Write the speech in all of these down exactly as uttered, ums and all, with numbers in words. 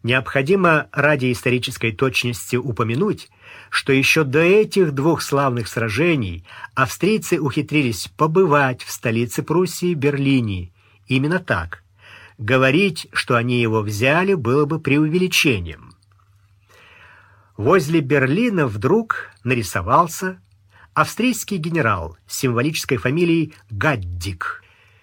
Необходимо ради исторической точности упомянуть, что еще до этих двух славных сражений австрийцы ухитрились побывать в столице Пруссии Берлине. Именно так. Говорить, что они его взяли, было бы преувеличением. Возле Берлина вдруг нарисовался австрийский генерал с символической фамилией Гаддик.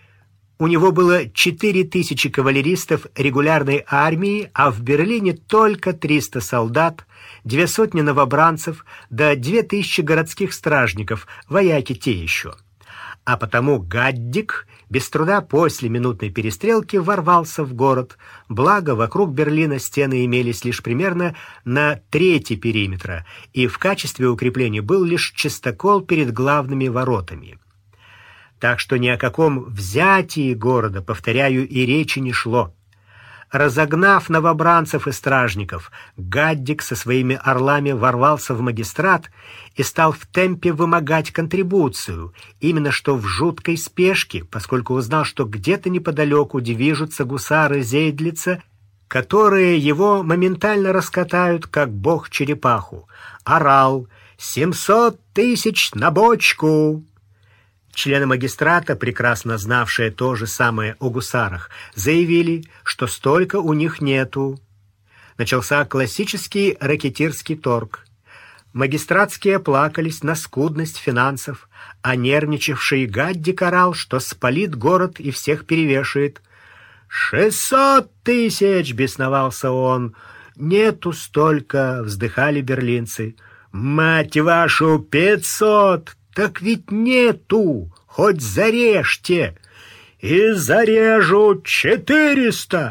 У него было четыре тысячи кавалеристов регулярной армии, а в Берлине только триста солдат, две сотни новобранцев, да две тысячи городских стражников, вояки те еще. А потому Гаддик без труда после минутной перестрелки ворвался в город, благо вокруг Берлина стены имелись лишь примерно на трети периметра, и в качестве укрепления был лишь частокол перед главными воротами. Так что ни о каком взятии города, повторяю, и речи не шло. Разогнав новобранцев и стражников, Гаддик со своими орлами ворвался в магистрат и стал в темпе вымогать контрибуцию, именно что в жуткой спешке, поскольку узнал, что где-то неподалеку движутся гусары Зейдлица, которые его моментально раскатают, как бог черепаху. Орал: «Семьсот тысяч на бочку!» Члены магистрата, прекрасно знавшие то же самое о гусарах, заявили, что столько у них нету. Начался классический рэкетирский торг. Магистратские плакались на скудность финансов, а нервничавший Гаддик орал, что спалит город и всех перевешает. «Шестьсот тысяч!» — бесновался он. «Нету столько!» — вздыхали берлинцы. «Мать вашу, пятьсот!» «Так ведь нету! Хоть зарежьте!» «И зарежу четыреста!»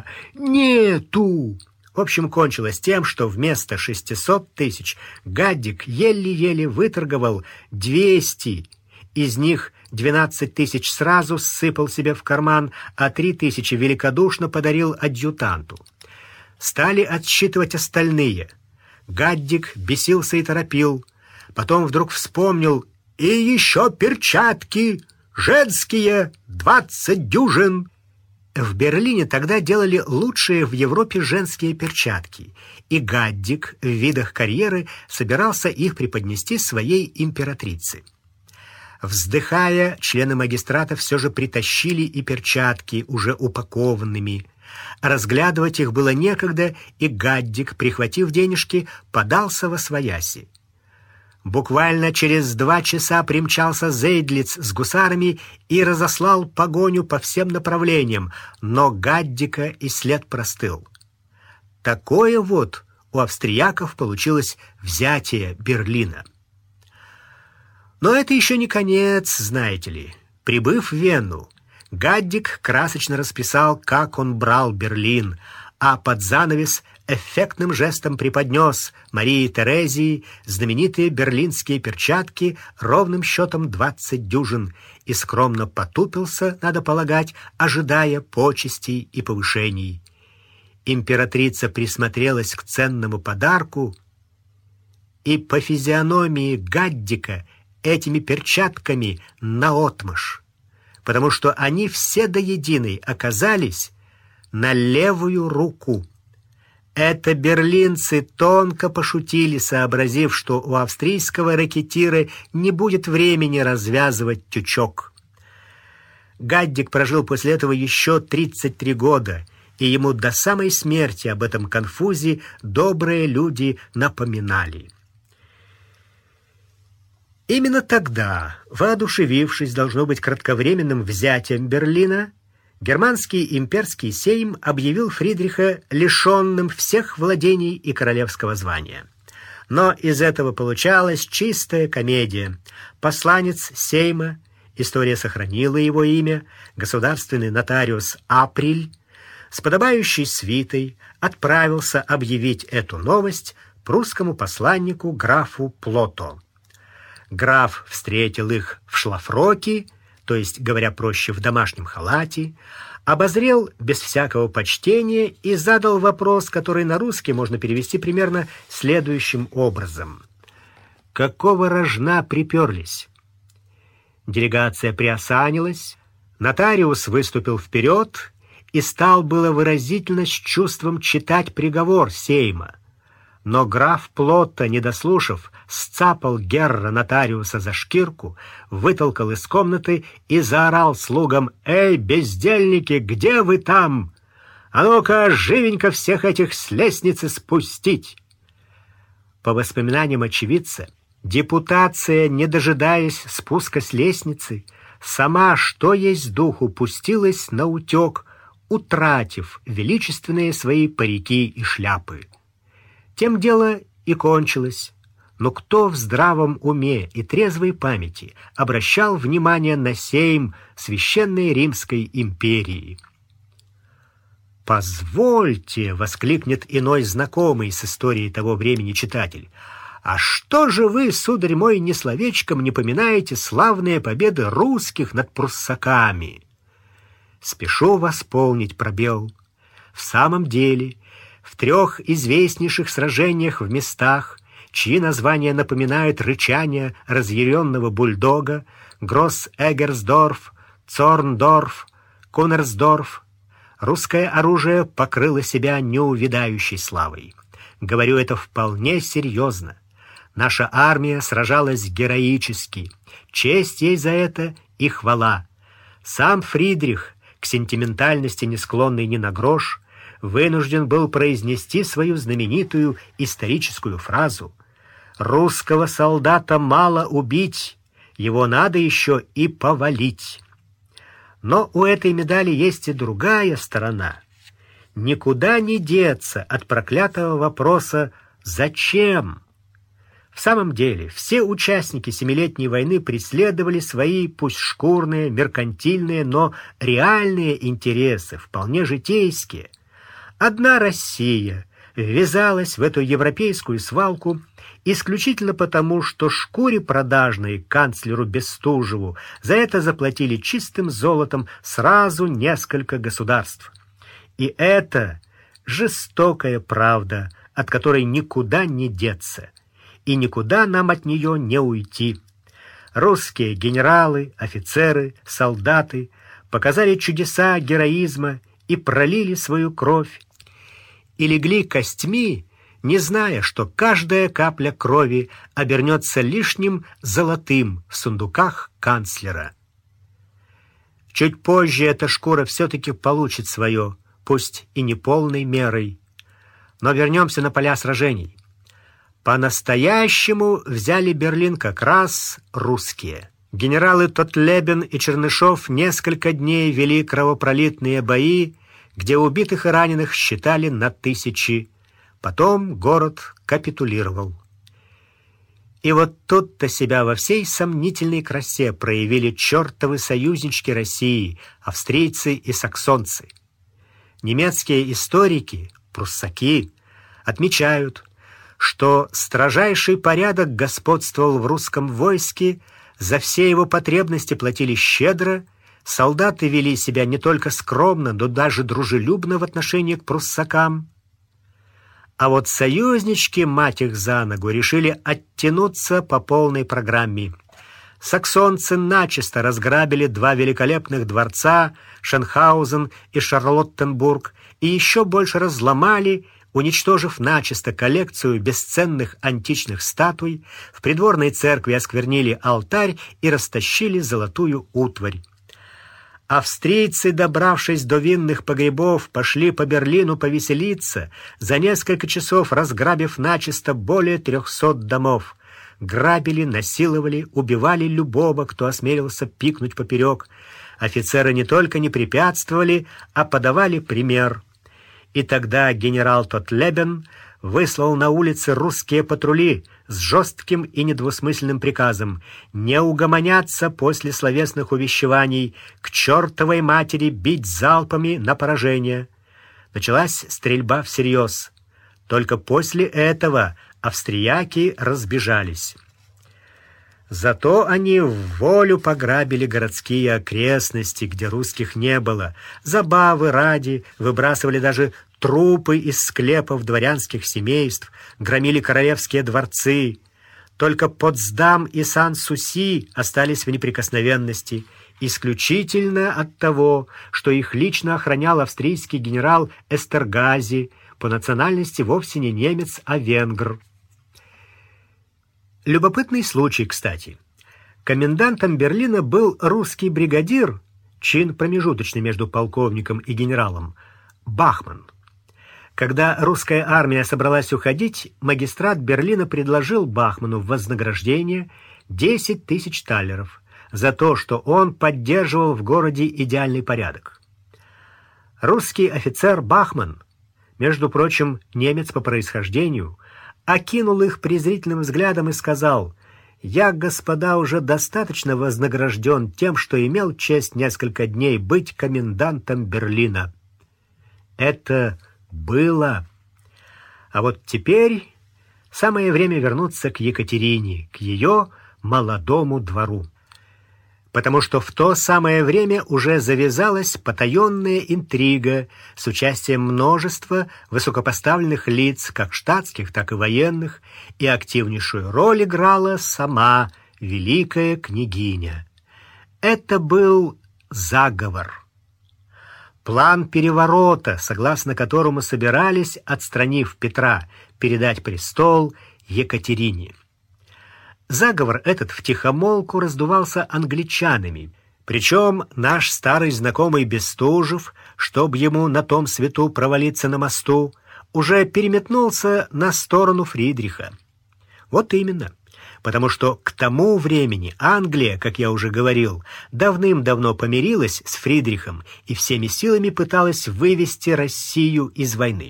«Нету!» В общем, кончилось тем, что вместо шестисот тысяч Гаддик еле-еле выторговал двести. Из них двенадцать тысяч сразу ссыпал себе в карман, а три тысячи великодушно подарил адъютанту. Стали отсчитывать остальные. Гаддик бесился и торопил. Потом вдруг вспомнил: «И еще перчатки! Женские! Двадцать дюжин!» В Берлине тогда делали лучшие в Европе женские перчатки, и Гаддик в видах карьеры собирался их преподнести своей императрице. Вздыхая, члены магистрата все же притащили и перчатки, уже упакованными. Разглядывать их было некогда, и Гаддик, прихватив денежки, подался восвояси. Буквально через два часа примчался Зейдлиц с гусарами и разослал погоню по всем направлениям, но Гаддика и след простыл. Такое вот у австрияков получилось взятие Берлина. Но это еще не конец, знаете ли. Прибыв в Вену, Гаддик красочно расписал, как он брал Берлин, а под занавес эффектным жестом преподнес Марии Терезии знаменитые берлинские перчатки ровным счетом двадцать дюжин и скромно потупился, надо полагать, ожидая почестей и повышений. Императрица присмотрелась к ценному подарку, и по физиономии Гаддика этими перчатками наотмашь, потому что они все до единой оказались на левую руку. Это берлинцы тонко пошутили, сообразив, что у австрийского рэкетира не будет времени развязывать тючок. Гаддик прожил после этого еще тридцать три года, и ему до самой смерти об этом конфузе добрые люди напоминали. Именно тогда, воодушевившись, должно быть, кратковременным взятием Берлина, германский имперский сейм объявил Фридриха лишенным всех владений и королевского звания. Но из этого получалась чистая комедия. Посланец сейма, история сохранила его имя, государственный нотариус Априль, с подобающей свитой отправился объявить эту новость прусскому посланнику графу Плото. Граф встретил их в шлафроке, то есть, говоря проще, в домашнем халате, обозрел без всякого почтения и задал вопрос, который на русский можно перевести примерно следующим образом: «Какого рожна приперлись?» Делегация приосанилась, нотариус выступил вперед и стал было выразительно с чувством читать приговор сейма. Но граф Плотта, не дослушав, сцапал герра нотариуса за шкирку, вытолкал из комнаты и заорал слугам: «Эй, бездельники, где вы там? А ну-ка, живенько всех этих с лестницы спустить!» По воспоминаниям очевидца, депутация, не дожидаясь спуска с лестницы, сама, что есть духу, пустилась на утек, утратив величественные свои парики и шляпы. Тем дело и кончилось. Но кто в здравом уме и трезвой памяти обращал внимание на сейм Священной Римской империи? «Позвольте!» — воскликнет иной знакомый с историей того времени читатель. «А что же вы, сударь мой, ни словечком не поминаете славные победы русских над пруссаками?» Спешу восполнить пробел. В самом деле, в трех известнейших сражениях в местах, чьи названия напоминают рычание разъяренного бульдога, Гросс-Эггерсдорф, Цорндорф, Кунерсдорф, русское оружие покрыло себя неувядающей славой. Говорю это вполне серьезно. Наша армия сражалась героически. Честь ей за это и хвала. Сам Фридрих, к сентиментальности не склонный ни на грош, вынужден был произнести свою знаменитую историческую фразу: «Русского солдата мало убить, его надо еще и повалить». Но у этой медали есть и другая сторона. Никуда не деться от проклятого вопроса «Зачем?». В самом деле, все участники Семилетней войны преследовали свои, пусть шкурные, меркантильные, но реальные интересы, вполне житейские. Одна Россия ввязалась в эту европейскую свалку исключительно потому, что шкуре продажной канцлеру Бестужеву за это заплатили чистым золотом сразу несколько государств. И это жестокая правда, от которой никуда не деться, и никуда нам от нее не уйти. Русские генералы, офицеры, солдаты показали чудеса героизма и пролили свою кровь, и легли костьми, не зная, что каждая капля крови обернется лишним золотым в сундуках канцлера. Чуть позже эта шкура все-таки получит свое, пусть и не полной мерой. Но вернемся на поля сражений. По-настоящему взяли Берлин как раз русские. Генералы Тотлебен и Чернышов несколько дней вели кровопролитные бои, где убитых и раненых считали на тысячи. Потом город капитулировал. И вот тут-то себя во всей сомнительной красе проявили чертовы союзнички России, австрийцы и саксонцы. Немецкие историки, пруссаки, отмечают, что строжайший порядок господствовал в русском войске, за все его потребности платили щедро, солдаты вели себя не только скромно, но даже дружелюбно в отношении к пруссакам. А вот союзнички, мать их за ногу, решили оттянуться по полной программе. Саксонцы начисто разграбили два великолепных дворца, Шенхаузен и Шарлоттенбург, и еще больше разломали, уничтожив начисто коллекцию бесценных античных статуй, в придворной церкви осквернили алтарь и растащили золотую утварь. Австрийцы, добравшись до винных погребов, пошли по Берлину повеселиться, за несколько часов разграбив начисто более трехсот домов. Грабили, насиловали, убивали любого, кто осмелился пикнуть поперек. Офицеры не только не препятствовали, а подавали пример. И тогда генерал Тотлебен выслал на улицы русские патрули с жестким и недвусмысленным приказом не угомоняться после словесных увещеваний, к чертовой матери бить залпами на поражение. Началась стрельба всерьез. Только после этого австрияки разбежались. Зато они в волю пограбили городские окрестности, где русских не было. Забавы ради выбрасывали даже трупы из склепов дворянских семейств, громили королевские дворцы. Только Потсдам и Сан-Суси остались в неприкосновенности, исключительно от того, что их лично охранял австрийский генерал Эстергази, по национальности вовсе не немец, а венгр. Любопытный случай, кстати. Комендантом Берлина был русский бригадир, чин промежуточный между полковником и генералом, Бахман. Когда русская армия собралась уходить, магистрат Берлина предложил Бахману в вознаграждение десять тысяч талеров за то, что он поддерживал в городе идеальный порядок. Русский офицер Бахман, между прочим, немец по происхождению, окинул их презрительным взглядом и сказал: «Я, господа, уже достаточно вознагражден тем, что имел честь несколько дней быть комендантом Берлина». Это было. А вот теперь самое время вернуться к Екатерине, к ее молодому двору. Потому что в то самое время уже завязалась потаенная интрига с участием множества высокопоставленных лиц, как штатских, так и военных, и активнейшую роль играла сама великая княгиня. Это был заговор. План переворота, согласно которому собирались, отстранив Петра, передать престол Екатерине. Заговор этот втихомолку раздувался англичанами, причем наш старый знакомый Бестужев, чтоб ему на том свету провалиться на мосту, уже переметнулся на сторону Фридриха. Вот именно. Потому что к тому времени Англия, как я уже говорил, давным-давно помирилась с Фридрихом и всеми силами пыталась вывести Россию из войны.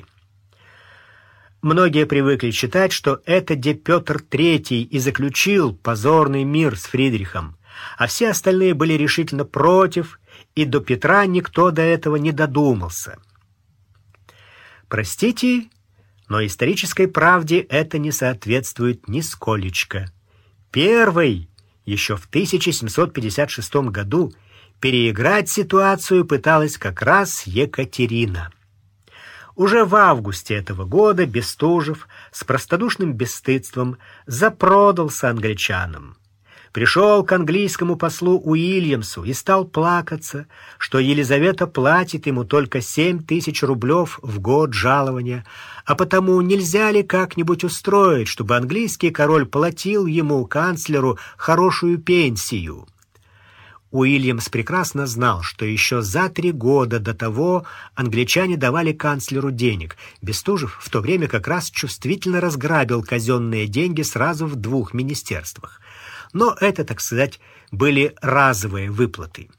Многие привыкли считать, что это де Петр Третий и заключил позорный мир с Фридрихом, а все остальные были решительно против, и до Петра никто до этого не додумался. Простите, но исторической правде это не соответствует нисколечко. Первый, еще в тысяча семьсот пятьдесят шестом году, переиграть ситуацию пыталась как раз Екатерина. Уже в августе этого года Бестужев с простодушным бесстыдством запродался англичанам. Пришел к английскому послу Уильямсу и стал плакаться, что Елизавета платит ему только семь тысяч рублев в год жалования, а потому нельзя ли как-нибудь устроить, чтобы английский король платил ему, канцлеру, хорошую пенсию. Уильямс прекрасно знал, что еще за три года до того англичане давали канцлеру денег. Бестужев в то время как раз чувствительно разграбил казенные деньги сразу в двух министерствах. Но это, так сказать, были разовые выплаты.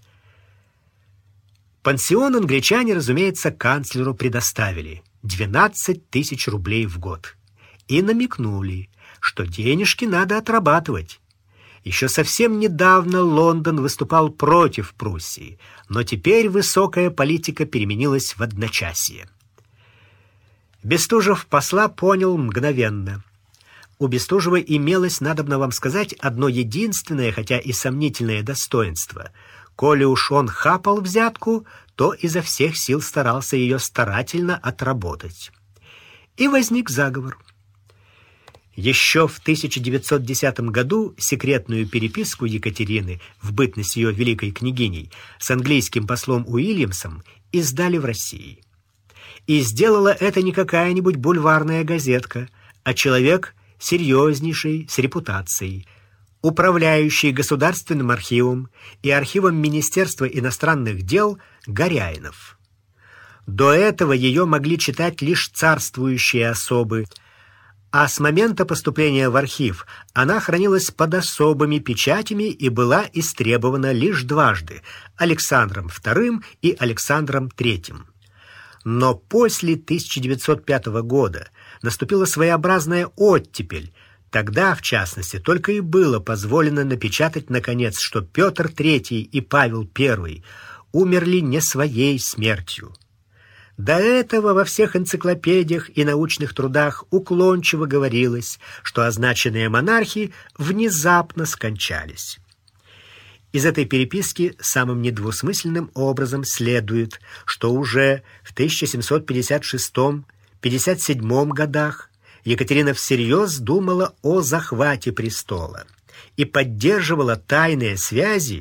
Пансион англичане, разумеется, канцлеру предоставили — двенадцать тысяч рублей в год. И намекнули, что денежки надо отрабатывать. Еще совсем недавно Лондон выступал против Пруссии, но теперь высокая политика переменилась в одночасье. Бестужев посла понял мгновенно. У Бестужева имелось, надобно вам сказать, одно единственное, хотя и сомнительное достоинство. Коли уж он хапал взятку, то изо всех сил старался ее старательно отработать. И возник заговор. Еще в тысяча девятьсот десятом году секретную переписку Екатерины в бытность ее великой княгиней с английским послом Уильямсом издали в России. И сделала это не какая-нибудь бульварная газетка, а человек серьезнейший, с репутацией, управляющий Государственным архивом и архивом Министерства иностранных дел Горяинов. До этого ее могли читать лишь царствующие особы, а с момента поступления в архив она хранилась под особыми печатями и была истребована лишь дважды — Александром вторым и Александром третьим. Но после тысяча девятьсот пятого года наступила своеобразная оттепель. Тогда, в частности, только и было позволено напечатать, наконец, что Петр Третий и Павел Первый умерли не своей смертью. До этого во всех энциклопедиях и научных трудах уклончиво говорилось, что означенные монархи внезапно скончались. Из этой переписки самым недвусмысленным образом следует, что уже в тысяча семьсот пятьдесят шестом — пятьдесят седьмом годах Екатерина всерьез думала о захвате престола и поддерживала тайные связи,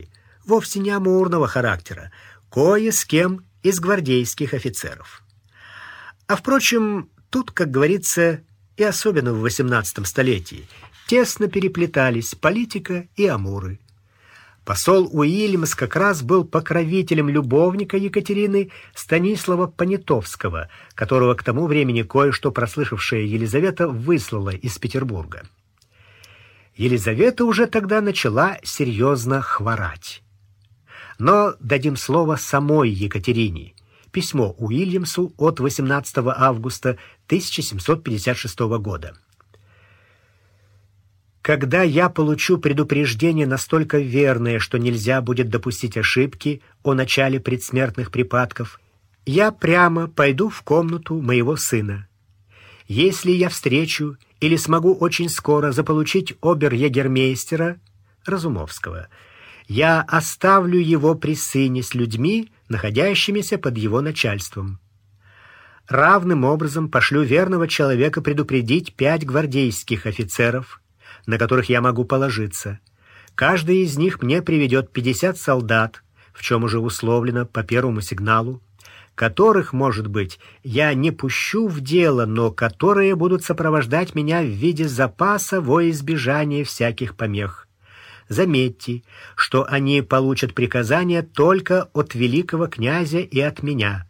вовсе не амурного характера, кое с кем из гвардейских офицеров. А впрочем, тут, как говорится, и особенно в восемнадцатом столетии, тесно переплетались политика и амуры. Посол Уильямс как раз был покровителем любовника Екатерины Станислава Понятовского, которого к тому времени кое-что прослышавшая Елизавета выслала из Петербурга. Елизавета уже тогда начала серьезно хворать. Но дадим слово самой Екатерине. Письмо Уильямсу от восемнадцатого августа тысяча семьсот пятьдесят шестого года. Когда я получу предупреждение настолько верное, что нельзя будет допустить ошибки о начале предсмертных припадков, я прямо пойду в комнату моего сына. Если я встречу или смогу очень скоро заполучить обер-егермейстера Разумовского, я оставлю его при сыне с людьми, находящимися под его начальством. Равным образом пошлю верного человека предупредить пять гвардейских офицеров, на которых я могу положиться. Каждый из них мне приведет пятьдесят солдат, в чем уже условлено по первому сигналу, которых, может быть, я не пущу в дело, но которые будут сопровождать меня в виде запаса во избежание всяких помех. Заметьте, что они получат приказания только от великого князя и от меня.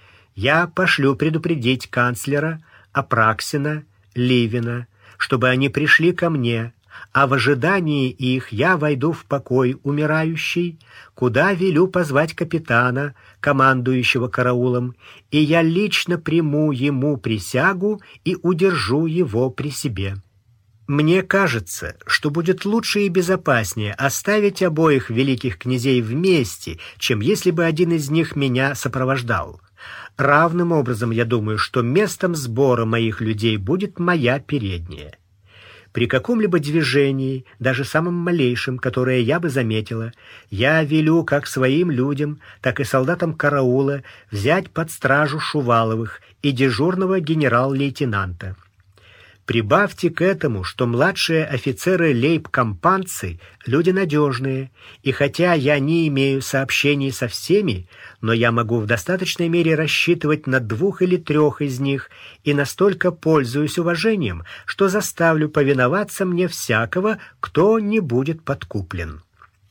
Я пошлю предупредить канцлера, Апраксина, Ливина, чтобы они пришли ко мне, а в ожидании их я войду в покой умирающий, куда велю позвать капитана, командующего караулом, и я лично приму ему присягу и удержу его при себе. Мне кажется, что будет лучше и безопаснее оставить обоих великих князей вместе, чем если бы один из них меня сопровождал. Равным образом я думаю, что местом сбора моих людей будет моя передняя. При каком-либо движении, даже самом малейшем, которое я бы заметила, я велю как своим людям, так и солдатам караула взять под стражу Шуваловых и дежурного генерал-лейтенанта. Прибавьте к этому, что младшие офицеры лейб-компанцы — люди надежные, и хотя я не имею сообщений со всеми, но я могу в достаточной мере рассчитывать на двух или трех из них и настолько пользуюсь уважением, что заставлю повиноваться мне всякого, кто не будет подкуплен.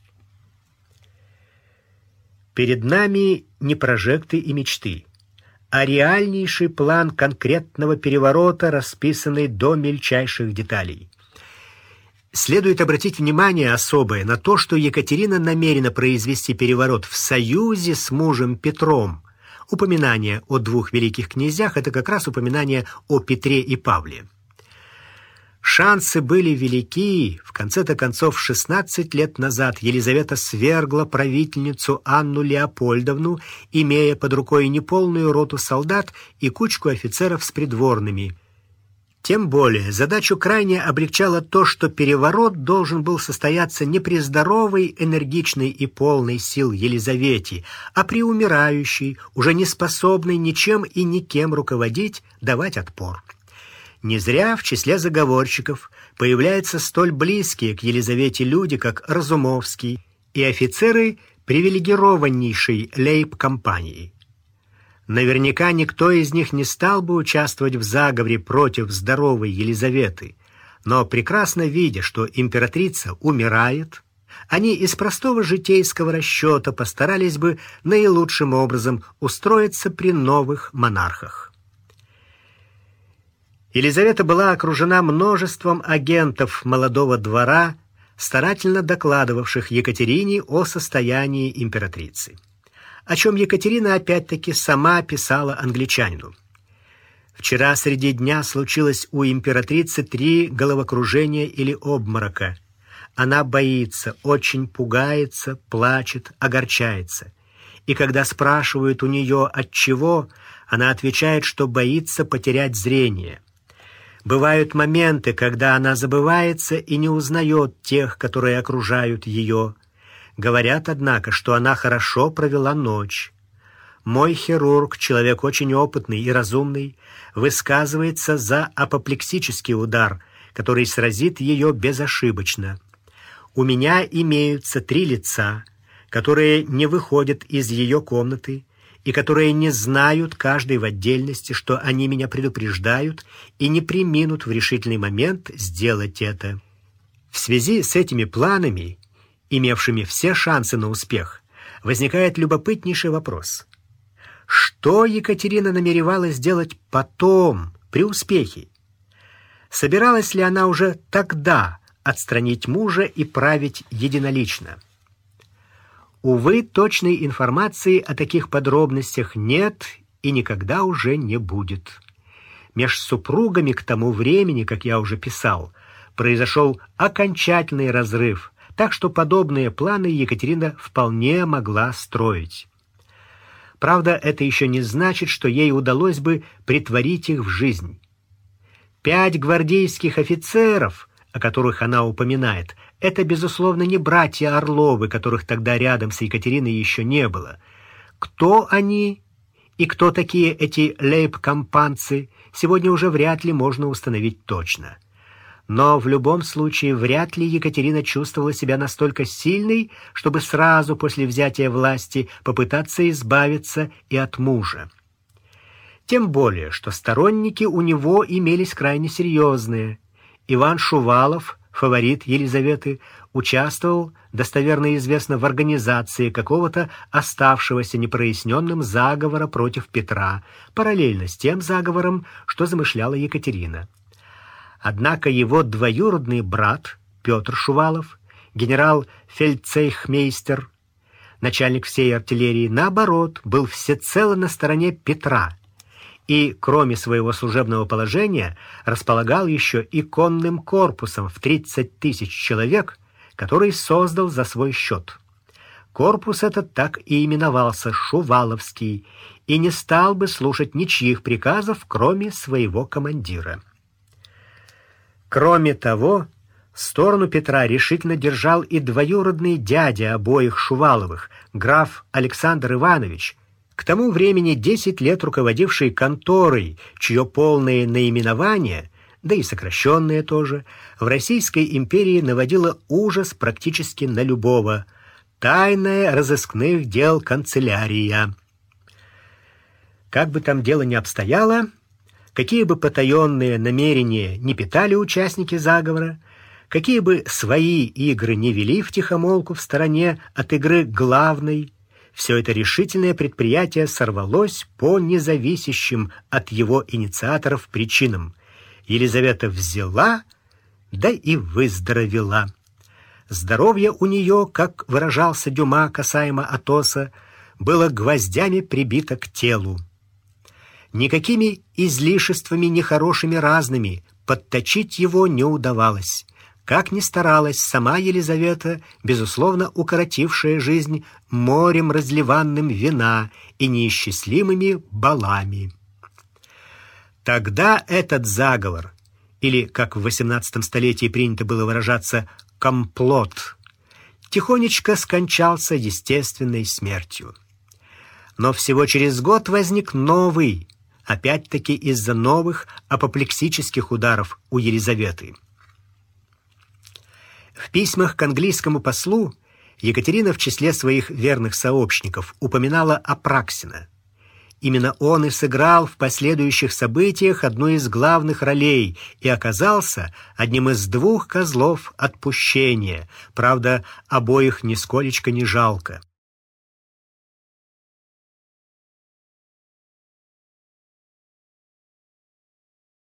Перед нами не прожекты и мечты, а реальнейший план конкретного переворота, расписанный до мельчайших деталей. Следует обратить внимание особое на то, что Екатерина намерена произвести переворот в союзе с мужем Петром. Упоминание о двух великих князьях — это как раз упоминание о Петре и Павле. Шансы были велики. В конце-то концов, шестнадцать лет назад Елизавета свергла правительницу Анну Леопольдовну, имея под рукой неполную роту солдат и кучку офицеров с придворными. Тем более задачу крайне облегчало то, что переворот должен был состояться не при здоровой, энергичной и полной сил Елизавете, а при умирающей, уже не способной ничем и никем руководить, давать отпор. Не зря в числе заговорщиков появляются столь близкие к Елизавете люди, как Разумовский и офицеры привилегированнейшей лейб-компании. Наверняка никто из них не стал бы участвовать в заговоре против здоровой Елизаветы, но прекрасно видя, что императрица умирает, они из простого житейского расчета постарались бы наилучшим образом устроиться при новых монархах. Елизавета была окружена множеством агентов молодого двора, старательно докладывавших Екатерине о состоянии императрицы, о чем Екатерина опять-таки сама писала англичанину. Вчера среди дня случилось у императрицы три головокружения или обморока. Она боится, очень пугается, плачет, огорчается. И когда спрашивают у нее отчего, она отвечает, что боится потерять зрение. Бывают моменты, когда она забывается и не узнает тех, которые окружают ее. Говорят, однако, что она хорошо провела ночь. Мой хирург, человек очень опытный и разумный, высказывается за апоплексический удар, который сразит ее безошибочно. У меня имеются три лица, которые не выходят из ее комнаты и которые не знают каждый в отдельности, что они меня предупреждают и не преминут в решительный момент сделать это. В связи с этими планами, имевшими все шансы на успех, возникает любопытнейший вопрос. Что Екатерина намеревалась сделать потом, при успехе? Собиралась ли она уже тогда отстранить мужа и править единолично? Увы, точной информации о таких подробностях нет и никогда уже не будет. Меж супругами к тому времени, как я уже писал, произошел окончательный разрыв, так что подобные планы Екатерина вполне могла строить. Правда, это еще не значит, что ей удалось бы претворить их в жизнь. Пять гвардейских офицеров, о которых она упоминает, это, безусловно, не братья Орловы, которых тогда рядом с Екатериной еще не было. Кто они и кто такие эти лейб-компанцы, сегодня уже вряд ли можно установить точно. Но в любом случае вряд ли Екатерина чувствовала себя настолько сильной, чтобы сразу после взятия власти попытаться избавиться и от мужа. Тем более, что сторонники у него имелись крайне серьезные. Иван Шувалов, фаворит Елизаветы, участвовал, достоверно известно, в организации какого-то оставшегося непроясненным заговора против Петра, параллельно с тем заговором, что замышляла Екатерина. Однако его двоюродный брат Петр Шувалов, генерал-фельдцейхмейстер, начальник всей артиллерии, наоборот, был всецело на стороне Петра и, кроме своего служебного положения, располагал еще и конным корпусом в тридцать тысяч человек, который создал за свой счет. Корпус этот так и именовался Шуваловский и не стал бы слушать ничьих приказов, кроме своего командира. Кроме того, сторону Петра решительно держал и двоюродный дядя обоих Шуваловых, граф Александр Иванович, к тому времени десять лет руководивший конторой, чье полное наименование, да и сокращенное тоже, в Российской империи наводило ужас практически на любого: тайная разыскных дел канцелярия. Как бы там дело ни обстояло, какие бы потаенные намерения не питали участники заговора, какие бы свои игры не вели втихомолку в стороне от игры главной, все это решительное предприятие сорвалось по независящим от его инициаторов причинам. Елизавета взяла, да и выздоровела. Здоровье у нее, как выражался Дюма касаемо Атоса, было гвоздями прибито к телу. Никакими излишествами нехорошими разными подточить его не удавалось. Как ни старалась сама Елизавета, безусловно, укоротившая жизнь морем разливанным вина и неисчислимыми балами. Тогда этот заговор, или, как в восемнадцатом столетии принято было выражаться, комплот, тихонечко скончался естественной смертью. Но всего через год возник новый, опять-таки из-за новых апоплексических ударов у Елизаветы. В письмах к английскому послу Екатерина в числе своих верных сообщников упоминала Апраксина. Именно он и сыграл в последующих событиях одну из главных ролей и оказался одним из двух козлов отпущения. Правда, обоих нисколечко не жалко.